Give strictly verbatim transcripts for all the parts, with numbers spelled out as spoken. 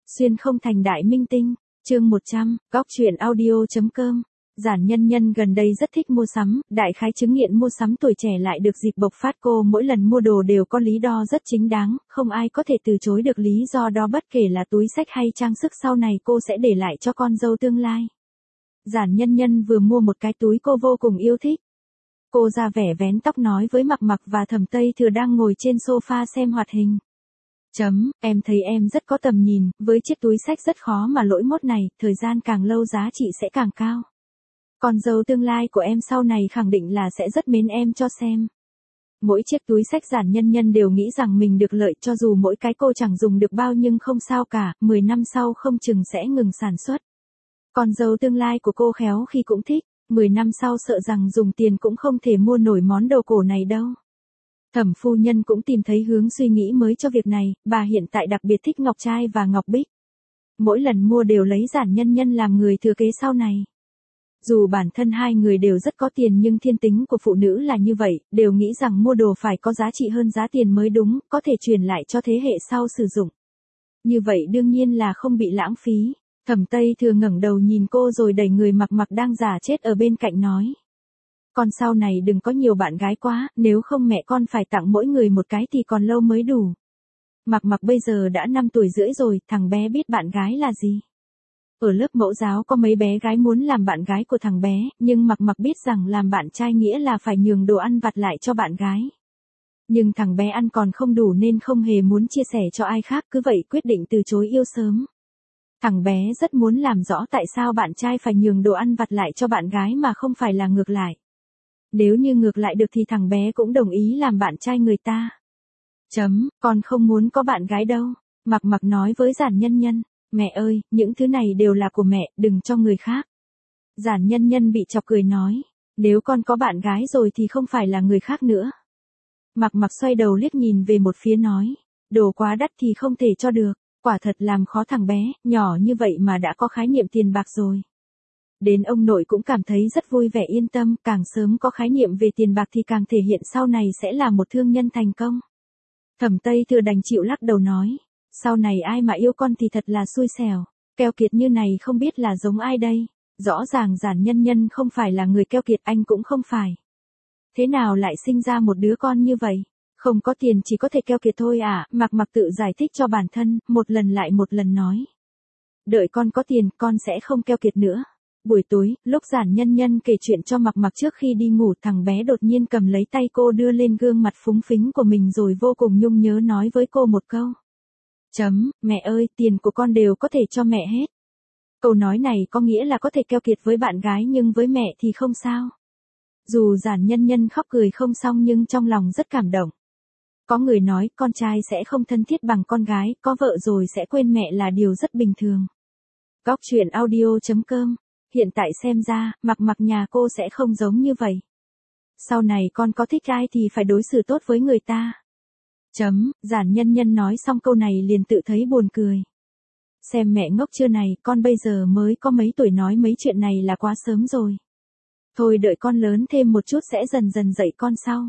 Xuyên không thành đại minh tinh. Chương một trăm, góc truyện audio.com. Giản Nhân Nhân gần đây rất thích mua sắm, đại khái chứng nghiện mua sắm tuổi trẻ lại được dịp bộc phát. Cô mỗi lần mua đồ đều có lý do rất chính đáng, không ai có thể từ chối được lý do đó, bất kể là túi xách hay trang sức sau này cô sẽ để lại cho con dâu tương lai. Giản Nhân Nhân vừa mua một cái túi cô vô cùng yêu thích. Cô ra vẻ vén tóc nói với Mặc Mặc và Thẩm Tây Thừa đang ngồi trên sofa xem hoạt hình. Chấm, em thấy em rất có tầm nhìn, với chiếc túi xách rất khó mà lỗi mốt này, thời gian càng lâu giá trị sẽ càng cao. Con dâu tương lai của em sau này khẳng định là sẽ rất mến em cho xem. Mỗi chiếc túi xách Giản Nhân Nhân đều nghĩ rằng mình được lợi, cho dù mỗi cái cô chẳng dùng được bao nhưng không sao cả, mười năm sau không chừng sẽ ngừng sản xuất. Con dâu tương lai của cô khéo khi cũng thích, mười năm sau sợ rằng dùng tiền cũng không thể mua nổi món đồ cổ này đâu. Thẩm phu nhân cũng tìm thấy hướng suy nghĩ mới cho việc này, bà hiện tại đặc biệt thích ngọc trai và ngọc bích. Mỗi lần mua đều lấy Giản Nhân Nhân làm người thừa kế sau này. Dù bản thân hai người đều rất có tiền nhưng thiên tính của phụ nữ là như vậy, đều nghĩ rằng mua đồ phải có giá trị hơn giá tiền mới đúng, có thể truyền lại cho thế hệ sau sử dụng. Như vậy đương nhiên là không bị lãng phí. Thẩm Tây Thừa ngẩng đầu nhìn cô rồi đẩy người Mặc Mặc đang giả chết ở bên cạnh nói. Con sau này đừng có nhiều bạn gái quá, nếu không mẹ con phải tặng mỗi người một cái thì còn lâu mới đủ. Mặc Mặc bây giờ đã năm tuổi rưỡi rồi, thằng bé biết bạn gái là gì. Ở lớp mẫu giáo có mấy bé gái muốn làm bạn gái của thằng bé, nhưng Mặc Mặc biết rằng làm bạn trai nghĩa là phải nhường đồ ăn vặt lại cho bạn gái. Nhưng thằng bé ăn còn không đủ nên không hề muốn chia sẻ cho ai khác, cứ vậy quyết định từ chối yêu sớm. Thằng bé rất muốn làm rõ tại sao bạn trai phải nhường đồ ăn vặt lại cho bạn gái mà không phải là ngược lại. Nếu như ngược lại được thì thằng bé cũng đồng ý làm bạn trai người ta. Chấm, con không muốn có bạn gái đâu. Mặc Mặc nói với Giản Nhân Nhân. Mẹ ơi, những thứ này đều là của mẹ, đừng cho người khác. Giản Nhân Nhân bị chọc cười nói. Nếu con có bạn gái rồi thì không phải là người khác nữa. Mặc Mặc xoay đầu liếc nhìn về một phía nói. Đồ quá đắt thì không thể cho được. Quả thật làm khó thằng bé, nhỏ như vậy mà đã có khái niệm tiền bạc rồi. Đến ông nội cũng cảm thấy rất vui vẻ yên tâm, càng sớm có khái niệm về tiền bạc thì càng thể hiện sau này sẽ là một thương nhân thành công. Thẩm Tây Thừa đành chịu lắc đầu nói, sau này ai mà yêu con thì thật là xui xẻo, keo kiệt như này không biết là giống ai đây, rõ ràng Giản Nhân Nhân không phải là người keo kiệt, anh cũng không phải. Thế nào lại sinh ra một đứa con như vậy? Không có tiền chỉ có thể keo kiệt thôi à, Mặc Mặc tự giải thích cho bản thân, một lần lại một lần nói. Đợi con có tiền, con sẽ không keo kiệt nữa. Buổi tối, lúc Giản Nhân Nhân kể chuyện cho Mặc Mặc trước khi đi ngủ, thằng bé đột nhiên cầm lấy tay cô đưa lên gương mặt phúng phính của mình rồi vô cùng nhung nhớ nói với cô một câu. Chấm, mẹ ơi, tiền của con đều có thể cho mẹ hết. Câu nói này có nghĩa là có thể keo kiệt với bạn gái nhưng với mẹ thì không sao. Dù Giản Nhân Nhân khóc cười không xong nhưng trong lòng rất cảm động. Có người nói con trai sẽ không thân thiết bằng con gái, có vợ rồi sẽ quên mẹ là điều rất bình thường. Góc truyện audio.com. Hiện tại xem ra, Mặc Mặc nhà cô sẽ không giống như vậy. Sau này con có thích ai thì phải đối xử tốt với người ta. Chấm, Giản Nhân Nhân nói xong câu này liền tự thấy buồn cười. Xem mẹ ngốc chưa này, con bây giờ mới có mấy tuổi nói mấy chuyện này là quá sớm rồi. Thôi đợi con lớn thêm một chút sẽ dần dần dạy con sau.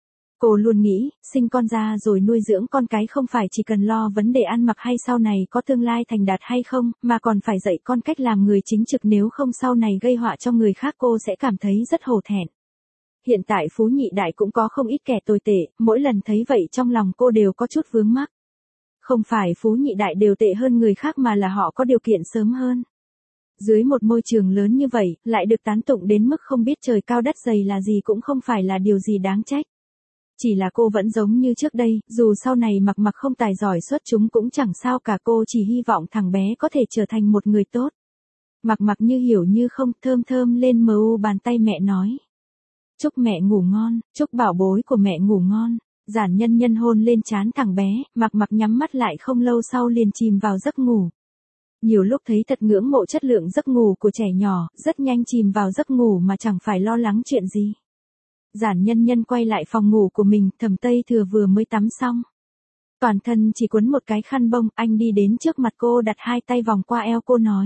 Cô luôn nghĩ, sinh con ra rồi nuôi dưỡng con cái không phải chỉ cần lo vấn đề ăn mặc hay sau này có tương lai thành đạt hay không, mà còn phải dạy con cách làm người chính trực, nếu không sau này gây họa cho người khác cô sẽ cảm thấy rất hổ thẹn. Hiện tại Phú Nhị Đại cũng có không ít kẻ tồi tệ, mỗi lần thấy vậy trong lòng cô đều có chút vướng mắc. Không phải Phú Nhị Đại đều tệ hơn người khác mà là họ có điều kiện sớm hơn. Dưới một môi trường lớn như vậy, lại được tán tụng đến mức không biết trời cao đất dày là gì cũng không phải là điều gì đáng trách. Chỉ là cô vẫn giống như trước đây, dù sau này Mặc Mặc không tài giỏi xuất chúng cũng chẳng sao cả, cô chỉ hy vọng thằng bé có thể trở thành một người tốt. Mặc Mặc như hiểu như không, thơm thơm lên mờ u bàn tay mẹ nói. Chúc mẹ ngủ ngon, chúc bảo bối của mẹ ngủ ngon. Giản Nhân Nhân hôn lên trán thằng bé, Mặc Mặc nhắm mắt lại không lâu sau liền chìm vào giấc ngủ. Nhiều lúc thấy thật ngưỡng mộ chất lượng giấc ngủ của trẻ nhỏ, rất nhanh chìm vào giấc ngủ mà chẳng phải lo lắng chuyện gì. Giản Nhân Nhân quay lại phòng ngủ của mình, Thẩm Tây Thừa vừa mới tắm xong. Toàn thân chỉ quấn một cái khăn bông, anh đi đến trước mặt cô đặt hai tay vòng qua eo cô nói.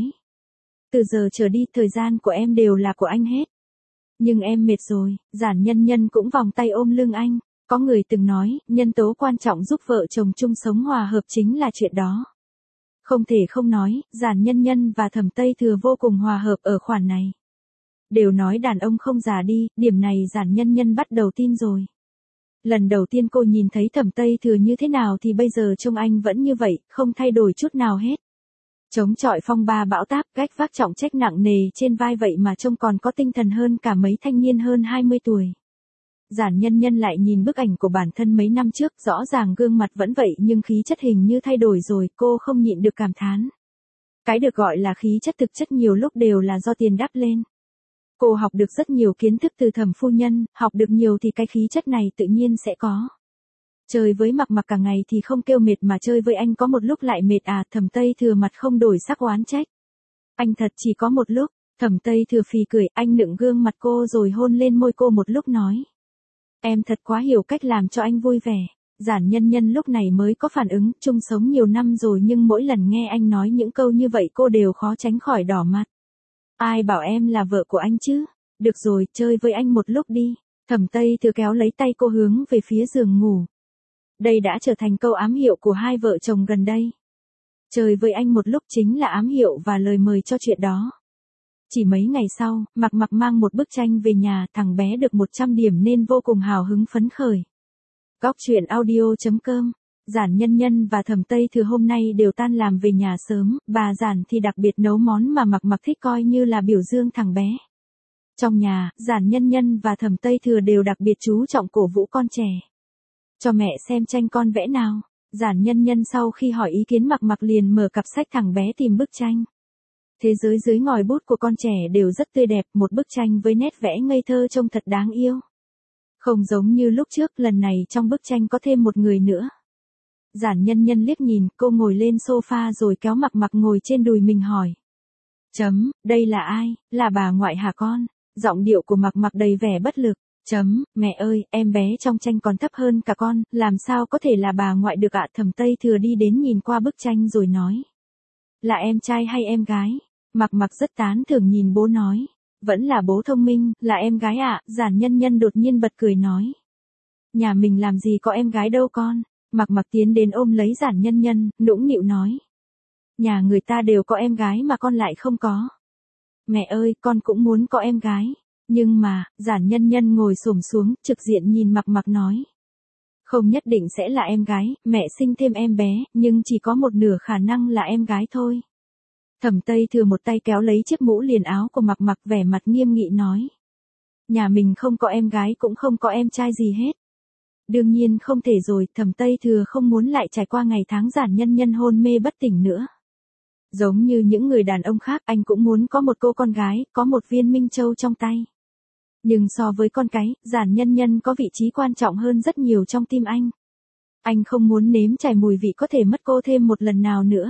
Từ giờ trở đi thời gian của em đều là của anh hết. Nhưng em mệt rồi, Giản Nhân Nhân cũng vòng tay ôm lưng anh. Có người từng nói, nhân tố quan trọng giúp vợ chồng chung sống hòa hợp chính là chuyện đó. Không thể không nói, Giản Nhân Nhân và Thẩm Tây Thừa vô cùng hòa hợp ở khoản này. Đều nói đàn ông không già đi, điểm này Giản Nhân Nhân bắt đầu tin rồi. Lần đầu tiên cô nhìn thấy Thẩm Tây Thừa như thế nào thì bây giờ trông anh vẫn như vậy, không thay đổi chút nào hết. Chống chọi phong ba bão táp, gánh vác trọng trách nặng nề trên vai vậy mà trông còn có tinh thần hơn cả mấy thanh niên hơn hai mươi tuổi. Giản Nhân Nhân lại nhìn bức ảnh của bản thân mấy năm trước, rõ ràng gương mặt vẫn vậy nhưng khí chất hình như thay đổi rồi, cô không nhịn được cảm thán. Cái được gọi là khí chất thực chất nhiều lúc đều là do tiền đắp lên. Cô học được rất nhiều kiến thức từ Thẩm phu nhân, học được nhiều thì cái khí chất này tự nhiên sẽ có. Chơi với Mặc Mặc cả ngày thì không kêu mệt mà chơi với anh có một lúc lại mệt à, Thẩm Tây Thừa mặt không đổi sắc oán trách. Anh thật chỉ có một lúc, Thẩm Tây Thừa phì cười, anh nựng gương mặt cô rồi hôn lên môi cô một lúc nói. Em thật quá hiểu cách làm cho anh vui vẻ. Giản Nhân Nhân lúc này mới có phản ứng, chung sống nhiều năm rồi nhưng mỗi lần nghe anh nói những câu như vậy cô đều khó tránh khỏi đỏ mặt. Ai bảo em là vợ của anh chứ? Được rồi, chơi với anh một lúc đi. Thẩm Tây Thừa kéo lấy tay cô hướng về phía giường ngủ. Đây đã trở thành câu ám hiệu của hai vợ chồng gần đây. Chơi với anh một lúc chính là ám hiệu và lời mời cho chuyện đó. Chỉ mấy ngày sau, Mặc Mặc mang một bức tranh về nhà, thằng bé được một trăm điểm nên vô cùng hào hứng phấn khởi. Góc truyện audio chấm com. Giản Nhân Nhân và Thẩm Tây Thừa hôm nay đều tan làm về nhà sớm, bà Giản thì đặc biệt nấu món mà Mặc Mặc thích coi như là biểu dương thằng bé. Trong nhà, Giản Nhân Nhân và Thẩm Tây Thừa đều đặc biệt chú trọng cổ vũ con trẻ. Cho mẹ xem tranh con vẽ nào. Giản Nhân Nhân sau khi hỏi ý kiến Mặc Mặc liền mở cặp sách thằng bé tìm bức tranh. Thế giới dưới ngòi bút của con trẻ đều rất tươi đẹp, một bức tranh với nét vẽ ngây thơ trông thật đáng yêu. Không giống như lúc trước, lần này trong bức tranh có thêm một người nữa. Giản Nhân Nhân liếc nhìn, cô ngồi lên sofa rồi kéo Mặc Mặc ngồi trên đùi mình hỏi. Chấm, đây là ai, là bà ngoại hả con? Giọng điệu của Mặc Mặc đầy vẻ bất lực. Chấm, mẹ ơi, em bé trong tranh còn thấp hơn cả con, làm sao có thể là bà ngoại được ạ? Thẩm Tây Thừa đi đến nhìn qua bức tranh rồi nói. Là em trai hay em gái? Mặc Mặc rất tán thưởng nhìn bố nói. Vẫn là bố thông minh, là em gái ạ. Giản Nhân Nhân đột nhiên bật cười nói. Nhà mình làm gì có em gái đâu con. Mặc Mặc tiến đến ôm lấy Giản Nhân Nhân, nũng nịu nói. Nhà người ta đều có em gái mà con lại không có. Mẹ ơi, con cũng muốn có em gái. Nhưng mà, Giản Nhân Nhân ngồi xổm xuống, trực diện nhìn Mặc Mặc nói. Không nhất định sẽ là em gái, mẹ sinh thêm em bé, nhưng chỉ có một nửa khả năng là em gái thôi. Thẩm Tây Thừa một tay kéo lấy chiếc mũ liền áo của Mặc Mặc, vẻ mặt nghiêm nghị nói. Nhà mình không có em gái cũng không có em trai gì hết. Đương nhiên không thể rồi, Thẩm Tây Thừa không muốn lại trải qua ngày tháng Giản Nhân Nhân hôn mê bất tỉnh nữa. Giống như những người đàn ông khác, anh cũng muốn có một cô con gái, có một viên minh châu trong tay. Nhưng so với con cái, Giản Nhân Nhân có vị trí quan trọng hơn rất nhiều trong tim anh. Anh không muốn nếm trải mùi vị có thể mất cô thêm một lần nào nữa.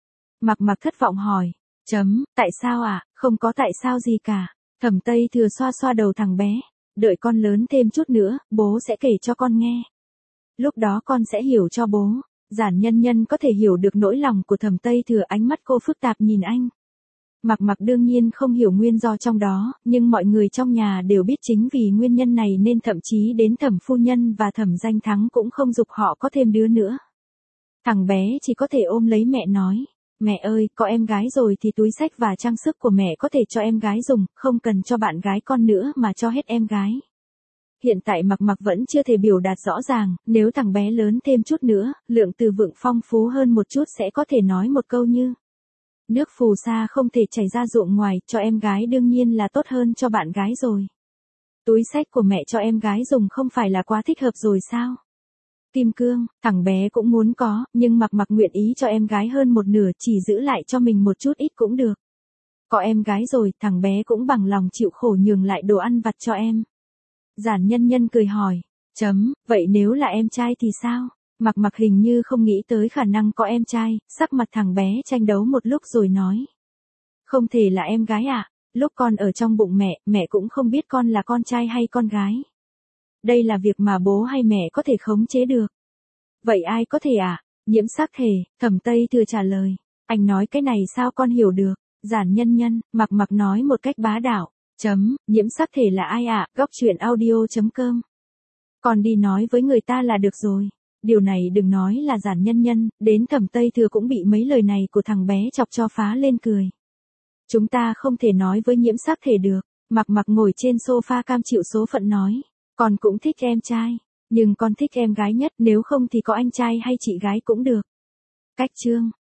Mặc Mặc thất vọng hỏi. Chấm, tại sao ạ? À? Không có tại sao gì cả. Thẩm Tây Thừa xoa xoa đầu thằng bé. Đợi con lớn thêm chút nữa, bố sẽ kể cho con nghe. Lúc đó con sẽ hiểu cho bố. Giản Nhân Nhân có thể hiểu được nỗi lòng của Thẩm Tây Thừa, ánh mắt cô phức tạp nhìn anh. Mặc Mặc đương nhiên không hiểu nguyên do trong đó, nhưng mọi người trong nhà đều biết chính vì nguyên nhân này nên thậm chí đến Thẩm phu nhân và Thẩm Danh Thắng cũng không giục họ có thêm đứa nữa. Thằng bé chỉ có thể ôm lấy mẹ nói. Mẹ ơi, có em gái rồi thì túi xách và trang sức của mẹ có thể cho em gái dùng, không cần cho bạn gái con nữa mà cho hết em gái. Hiện tại Mặc Mặc vẫn chưa thể biểu đạt rõ ràng, nếu thằng bé lớn thêm chút nữa, lượng từ vựng phong phú hơn một chút sẽ có thể nói một câu như. Nước phù sa không thể chảy ra ruộng ngoài, cho em gái đương nhiên là tốt hơn cho bạn gái rồi. Túi xách của mẹ cho em gái dùng không phải là quá thích hợp rồi sao? Kim cương, thằng bé cũng muốn có, nhưng Mặc Mặc nguyện ý cho em gái hơn một nửa, chỉ giữ lại cho mình một chút ít cũng được. Có em gái rồi, thằng bé cũng bằng lòng chịu khổ nhường lại đồ ăn vặt cho em. Giản Nhân Nhân cười hỏi. Chấm, vậy nếu là em trai thì sao? Mặc Mặc hình như không nghĩ tới khả năng có em trai, sắc mặt thằng bé tranh đấu một lúc rồi nói. Không thể là em gái à? Lúc con ở trong bụng mẹ, mẹ cũng không biết con là con trai hay con gái. Đây là việc mà bố hay mẹ có thể khống chế được. Vậy ai có thể à? Nhiễm sắc thể, Thẩm Tây Thừa trả lời. Anh nói cái này sao con hiểu được? Giản Nhân Nhân, Mặc Mặc nói một cách bá đạo. Chấm, nhiễm sắc thể là ai ạ? À? Góc truyện audio chấm com. Con đi nói với người ta là được rồi. Điều này đừng nói là Giản Nhân Nhân, đến Thẩm Tây Thừa cũng bị mấy lời này của thằng bé chọc cho phá lên cười. Chúng ta không thể nói với Nhiễm Sắc Thể được. Mặc Mặc ngồi trên sofa cam chịu số phận nói. Con cũng thích em trai. Nhưng con thích em gái nhất, nếu không thì có anh trai hay chị gái cũng được. Cách chương